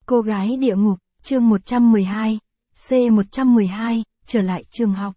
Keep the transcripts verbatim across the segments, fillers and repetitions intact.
Cô gái địa ngục, chương một trăm mười hai, C một trăm mười hai, trở lại trường học.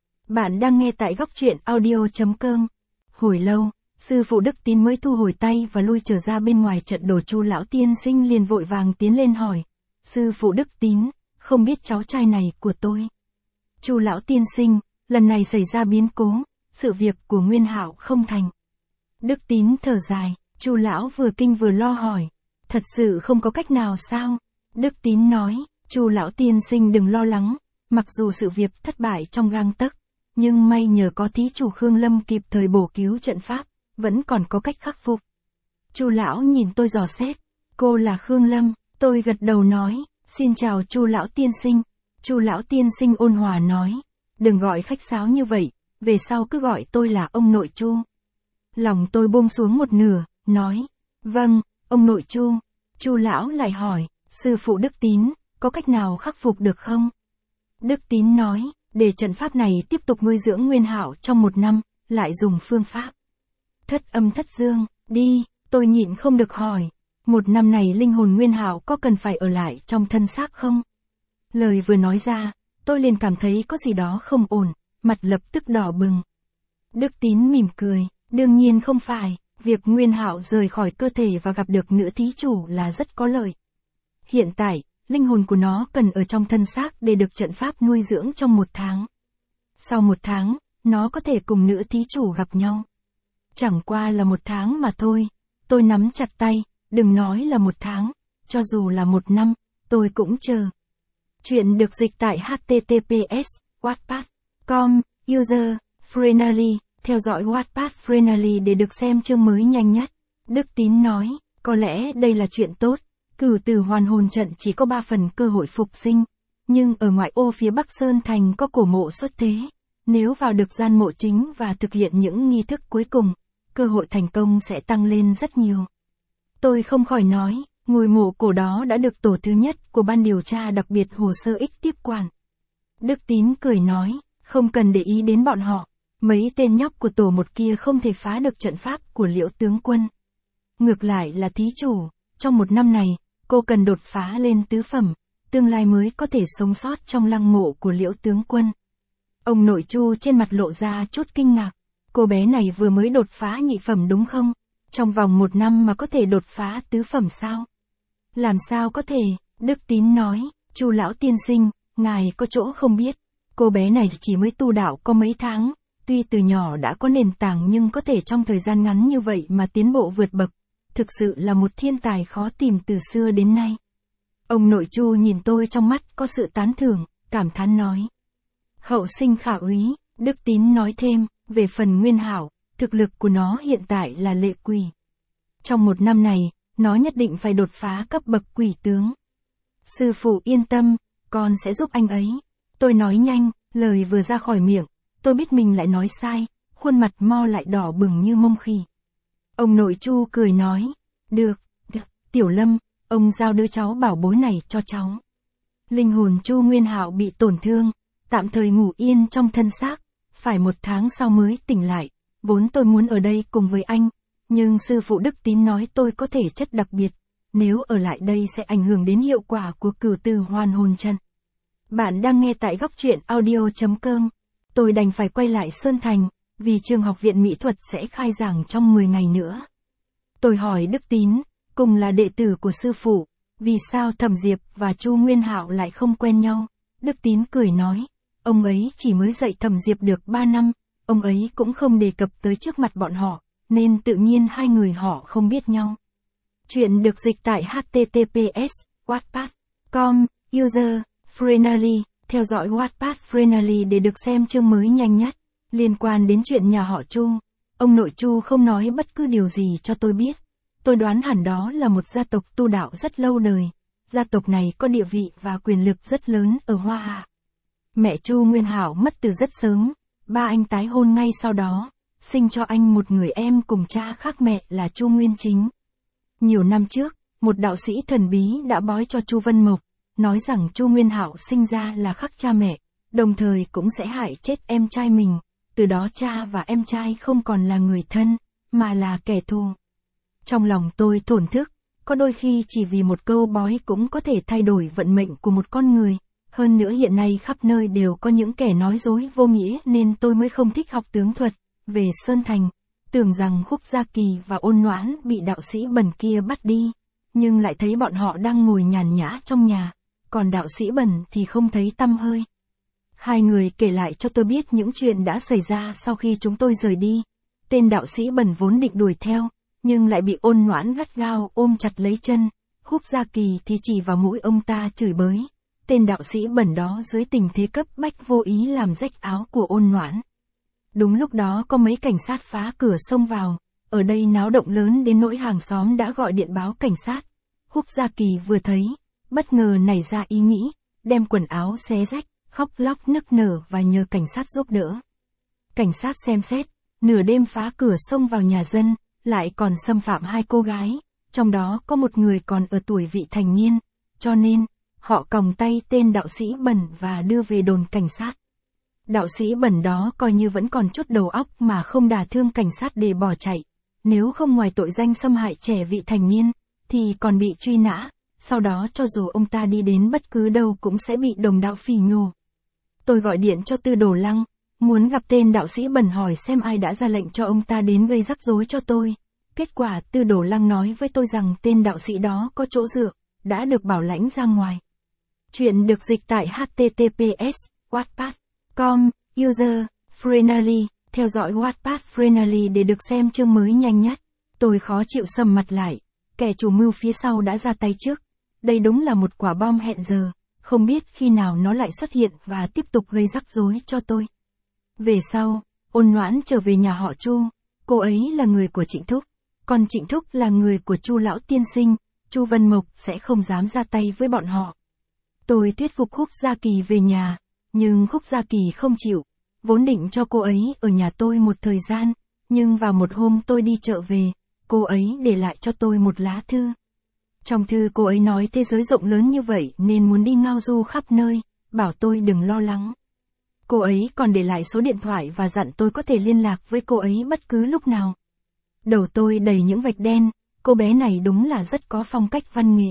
Bạn đang nghe tại góc truyện audio chấm com. Hồi lâu, sư phụ Đức Tín mới thu hồi tay và lui trở ra bên ngoài trận đồ. Chu lão tiên sinh liền vội vàng tiến lên hỏi. Sư phụ Đức Tín, không biết cháu trai này của tôi. Chu lão tiên sinh, lần này xảy ra biến cố, sự việc của Nguyên Hạo không thành. Đức Tín thở dài, Chu lão vừa kinh vừa lo hỏi. Thật sự không có cách nào sao? Đức Tín nói, Chu lão tiên sinh đừng lo lắng, mặc dù sự việc thất bại trong gang tấc, nhưng may nhờ có thí chủ Khương Lâm kịp thời bổ cứu trận pháp, vẫn còn có cách khắc phục. Chu lão nhìn tôi dò xét, cô là Khương Lâm, tôi gật đầu nói, xin chào Chu lão tiên sinh. Chu lão tiên sinh ôn hòa nói, đừng gọi khách sáo như vậy, về sau cứ gọi tôi là ông nội Chu. Lòng tôi buông xuống một nửa, nói, vâng, ông nội Chu. Chu lão lại hỏi, sư phụ Đức Tín, có cách nào khắc phục được không? Đức Tín nói, để trận pháp này tiếp tục nuôi dưỡng Nguyên Hạo trong một năm, lại dùng phương pháp thất âm thất dương, đi. Tôi nhịn không được hỏi, một năm này linh hồn Nguyên Hạo có cần phải ở lại trong thân xác không? Lời vừa nói ra, tôi liền cảm thấy có gì đó không ổn, mặt lập tức đỏ bừng. Đức Tín mỉm cười, đương nhiên không phải, việc Nguyên Hạo rời khỏi cơ thể và gặp được nữ thí chủ là rất có lợi. Hiện tại, linh hồn của nó cần ở trong thân xác để được trận pháp nuôi dưỡng trong một tháng. Sau một tháng, nó có thể cùng nữ thí chủ gặp nhau. Chẳng qua là một tháng mà thôi, tôi nắm chặt tay, đừng nói là một tháng, cho dù là một năm, tôi cũng chờ. Chuyện được dịch tại h t t p s wattpad chấm com, user, friendly, theo dõi Wattpad friendly để được xem chương mới nhanh nhất. Đức Tín nói, có lẽ đây là chuyện tốt, cửu tử hoàn hồn trận chỉ có ba phần cơ hội phục sinh, nhưng ở ngoại ô phía Bắc Sơn Thành có cổ mộ xuất thế, nếu vào được gian mộ chính và thực hiện những nghi thức cuối cùng, cơ hội thành công sẽ tăng lên rất nhiều. Tôi không khỏi nói, ngôi mộ cổ đó đã được tổ thứ nhất của ban điều tra đặc biệt hồ sơ X tiếp quản. Đức Tín cười nói, không cần để ý đến bọn họ, mấy tên nhóc của tổ một kia không thể phá được trận pháp của Liễu tướng quân. Ngược lại là thí chủ, trong một năm này, cô cần đột phá lên tứ phẩm, tương lai mới có thể sống sót trong lăng mộ của Liễu tướng quân. Ông nội Chu trên mặt lộ ra chút kinh ngạc, cô bé này vừa mới đột phá nhị phẩm đúng không? Trong vòng một năm mà có thể đột phá tứ phẩm sao? Làm sao có thể? Đức Tín nói, Chu lão tiên sinh, ngài có chỗ không biết, cô bé này chỉ mới tu đạo có mấy tháng, tuy từ nhỏ đã có nền tảng nhưng có thể trong thời gian ngắn như vậy mà tiến bộ vượt bậc, thực sự là một thiên tài khó tìm từ xưa đến nay. Ông nội Chu nhìn tôi trong mắt có sự tán thưởng, cảm thán nói. Hậu sinh khả úy, Đức Tín nói thêm, về phần Nguyên Hạo, thực lực của nó hiện tại là lệ quỷ. Trong một năm này, nó nhất định phải đột phá cấp bậc quỷ tướng. Sư phụ yên tâm, con sẽ giúp anh ấy. Tôi nói nhanh, lời vừa ra khỏi miệng, tôi biết mình lại nói sai, khuôn mặt mo lại đỏ bừng như mông khỉ. Ông nội Chu cười nói, được, được, Tiểu Lâm, ông giao đứa cháu bảo bối này cho cháu. Linh hồn Chu Nguyên Hạo bị tổn thương, tạm thời ngủ yên trong thân xác, phải một tháng sau mới tỉnh lại, vốn tôi muốn ở đây cùng với anh, nhưng sư phụ Đức Tín nói tôi có thể chất đặc biệt, nếu ở lại đây sẽ ảnh hưởng đến hiệu quả của cửu tử hoàn hồn trận. Bạn đang nghe tại góc truyện audio chấm com. Tôi đành phải quay lại Sơn Thành, vì trường học viện mỹ thuật sẽ khai giảng trong mười ngày nữa. Tôi hỏi Đức Tín, cùng là đệ tử của sư phụ, vì sao Thẩm Diệp và Chu Nguyên Hạo lại không quen nhau? Đức Tín cười nói, ông ấy chỉ mới dạy Thẩm Diệp được ba năm, ông ấy cũng không đề cập tới trước mặt bọn họ, nên tự nhiên hai người họ không biết nhau. Chuyện được dịch tại h t t p s wattpad chấm com, user, friendly, theo dõi Wattpad friendly để được xem chương mới nhanh nhất. Liên quan đến chuyện nhà họ Chu, ông nội Chu không nói bất cứ điều gì cho tôi biết. Tôi đoán hẳn đó là một gia tộc tu đạo rất lâu đời. Gia tộc này có địa vị và quyền lực rất lớn ở Hoa Hạ. Mẹ Chu Nguyên Hạo mất từ rất sớm, ba anh tái hôn ngay sau đó, sinh cho anh một người em cùng cha khác mẹ là Chu Nguyên Chính. Nhiều năm trước, một đạo sĩ thần bí đã bói cho Chu Vân Mộc, nói rằng Chu Nguyên Hạo sinh ra là khác cha mẹ, đồng thời cũng sẽ hại chết em trai mình, từ đó cha và em trai không còn là người thân, mà là kẻ thù. Trong lòng tôi thổn thức, có đôi khi chỉ vì một câu bói cũng có thể thay đổi vận mệnh của một con người. Hơn nữa hiện nay khắp nơi đều có những kẻ nói dối vô nghĩa nên tôi mới không thích học tướng thuật. Về Sơn Thành, tưởng rằng Khúc Gia Kỳ và Ôn Noãn bị đạo sĩ Bẩn kia bắt đi, nhưng lại thấy bọn họ đang ngồi nhàn nhã trong nhà, còn đạo sĩ Bẩn thì không thấy tăm hơi. Hai người kể lại cho tôi biết những chuyện đã xảy ra sau khi chúng tôi rời đi. Tên đạo sĩ Bẩn vốn định đuổi theo, nhưng lại bị Ôn Noãn gắt gao ôm chặt lấy chân. Khúc Gia Kỳ thì chỉ vào mũi ông ta chửi bới. Tên đạo sĩ Bẩn đó dưới tình thế cấp bách vô ý làm rách áo của Ôn Noãn. Đúng lúc đó có mấy cảnh sát phá cửa xông vào, ở đây náo động lớn đến nỗi hàng xóm đã gọi điện báo cảnh sát. Khúc Gia Kỳ vừa thấy, bất ngờ nảy ra ý nghĩ, đem quần áo xé rách, khóc lóc nức nở và nhờ cảnh sát giúp đỡ. Cảnh sát xem xét, nửa đêm phá cửa xông vào nhà dân, lại còn xâm phạm hai cô gái, trong đó có một người còn ở tuổi vị thành niên, cho nên, họ còng tay tên đạo sĩ Bẩn và đưa về đồn cảnh sát. Đạo sĩ Bẩn đó coi như vẫn còn chút đầu óc mà không đả thương cảnh sát để bỏ chạy. Nếu không ngoài tội danh xâm hại trẻ vị thành niên, thì còn bị truy nã, sau đó cho dù ông ta đi đến bất cứ đâu cũng sẽ bị đồng đạo phỉ nhổ. Tôi gọi điện cho Tư Đồ Lăng, muốn gặp tên đạo sĩ Bẩn hỏi xem ai đã ra lệnh cho ông ta đến gây rắc rối cho tôi. Kết quả Tư Đồ Lăng nói với tôi rằng tên đạo sĩ đó có chỗ dựa, đã được bảo lãnh ra ngoài. Chuyện được dịch tại h t t p s wattpad chấm com, user, Frenally, theo dõi Wattpad Frenally để được xem chương mới nhanh nhất. Tôi khó chịu sầm mặt lại, kẻ chủ mưu phía sau đã ra tay trước. Đây đúng là một quả bom hẹn giờ, không biết khi nào nó lại xuất hiện và tiếp tục gây rắc rối cho tôi. Về sau, Ôn Noãn trở về nhà họ Chu, cô ấy là người của Trịnh Thúc, còn Trịnh Thúc là người của Chu lão tiên sinh, Chu Vân Mộc sẽ không dám ra tay với bọn họ. Tôi thuyết phục Khúc Gia Kỳ về nhà, nhưng Khúc Gia Kỳ không chịu, vốn định cho cô ấy ở nhà tôi một thời gian, nhưng vào một hôm tôi đi chợ về, cô ấy để lại cho tôi một lá thư. Trong thư cô ấy nói thế giới rộng lớn như vậy nên muốn đi ngao du khắp nơi, bảo tôi đừng lo lắng. Cô ấy còn để lại số điện thoại và dặn tôi có thể liên lạc với cô ấy bất cứ lúc nào. Đầu tôi đầy những vạch đen, cô bé này đúng là rất có phong cách văn nghệ.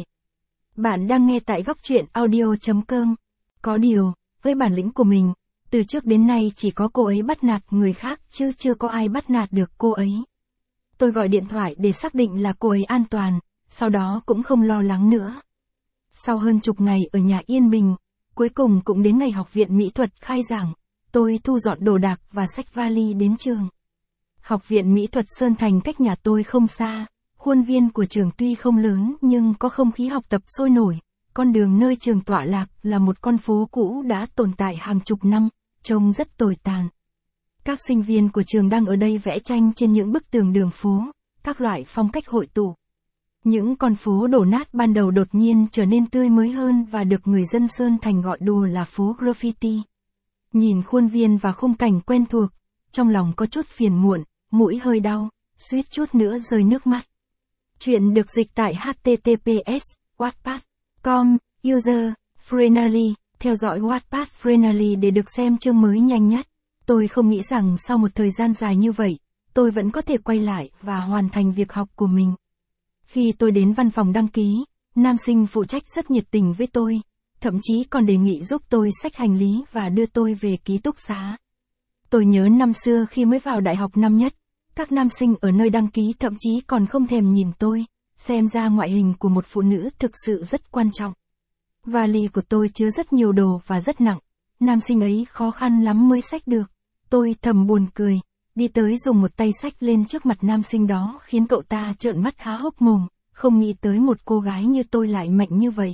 Bạn đang nghe tại góc truyện audio chấm com. Có điều, với bản lĩnh của mình, từ trước đến nay chỉ có cô ấy bắt nạt người khác chứ chưa có ai bắt nạt được cô ấy. Tôi gọi điện thoại để xác định là cô ấy an toàn, sau đó cũng không lo lắng nữa. Sau hơn chục ngày ở nhà yên bình, cuối cùng cũng đến ngày học viện mỹ thuật khai giảng, tôi thu dọn đồ đạc và xách vali đến trường. Học viện mỹ thuật Sơn Thành cách nhà tôi không xa, khuôn viên của trường tuy không lớn nhưng có không khí học tập sôi nổi. Con đường nơi trường tọa lạc là một con phố cũ đã tồn tại hàng chục năm, trông rất tồi tàn. Các sinh viên của trường đang ở đây vẽ tranh trên những bức tường đường phố, các loại phong cách hội tụ. Những con phố đổ nát ban đầu đột nhiên trở nên tươi mới hơn và được người dân Sơn Thành gọi đùa là phố graffiti. Nhìn khuôn viên và khung cảnh quen thuộc, trong lòng có chút phiền muộn, mũi hơi đau, suýt chút nữa rơi nước mắt. Chuyện được dịch tại h t t p s wattpad chấm com, user, Frenally, theo dõi Wattpad Frenally để được xem chương mới nhanh nhất. Tôi không nghĩ rằng sau một thời gian dài như vậy, tôi vẫn có thể quay lại và hoàn thành việc học của mình. Khi tôi đến văn phòng đăng ký, nam sinh phụ trách rất nhiệt tình với tôi, thậm chí còn đề nghị giúp tôi xách hành lý và đưa tôi về ký túc xá. Tôi nhớ năm xưa khi mới vào đại học năm nhất, các nam sinh ở nơi đăng ký thậm chí còn không thèm nhìn tôi, xem ra ngoại hình của một phụ nữ thực sự rất quan trọng. Vali của tôi chứa rất nhiều đồ và rất nặng, nam sinh ấy khó khăn lắm mới xách được. Tôi thầm buồn cười, đi tới dùng một tay xách lên trước mặt nam sinh đó khiến cậu ta trợn mắt há hốc mồm, không nghĩ tới một cô gái như tôi lại mạnh như vậy.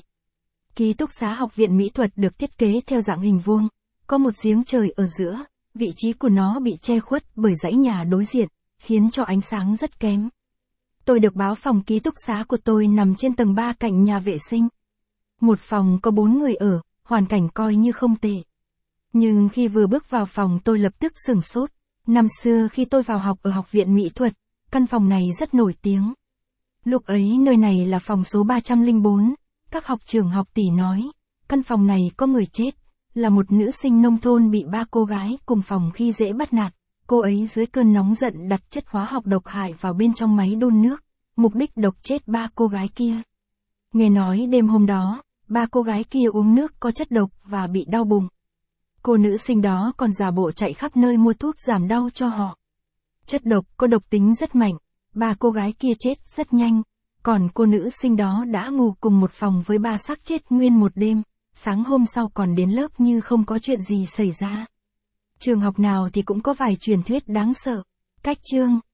Ký túc xá học viện mỹ thuật được thiết kế theo dạng hình vuông, có một giếng trời ở giữa, vị trí của nó bị che khuất bởi dãy nhà đối diện, khiến cho ánh sáng rất kém. Tôi được báo phòng ký túc xá của tôi nằm trên tầng ba cạnh nhà vệ sinh. Một phòng có bốn người ở, hoàn cảnh coi như không tệ. Nhưng khi vừa bước vào phòng tôi lập tức sửng sốt. Năm xưa khi tôi vào học ở học viện mỹ thuật, căn phòng này rất nổi tiếng. Lúc ấy nơi này là phòng số ba trăm lẻ bốn, các học trưởng học tỷ nói, căn phòng này có người chết, là một nữ sinh nông thôn bị ba cô gái cùng phòng khi dễ bắt nạt. Cô ấy dưới cơn nóng giận đặt chất hóa học độc hại vào bên trong máy đun nước, mục đích độc chết ba cô gái kia. Nghe nói đêm hôm đó, ba cô gái kia uống nước có chất độc và bị đau bụng. Cô nữ sinh đó còn giả bộ chạy khắp nơi mua thuốc giảm đau cho họ. Chất độc có độc tính rất mạnh, ba cô gái kia chết rất nhanh, còn cô nữ sinh đó đã ngủ cùng một phòng với ba xác chết nguyên một đêm, sáng hôm sau còn đến lớp như không có chuyện gì xảy ra. Trường học nào thì cũng có vài truyền thuyết đáng sợ. Cách chương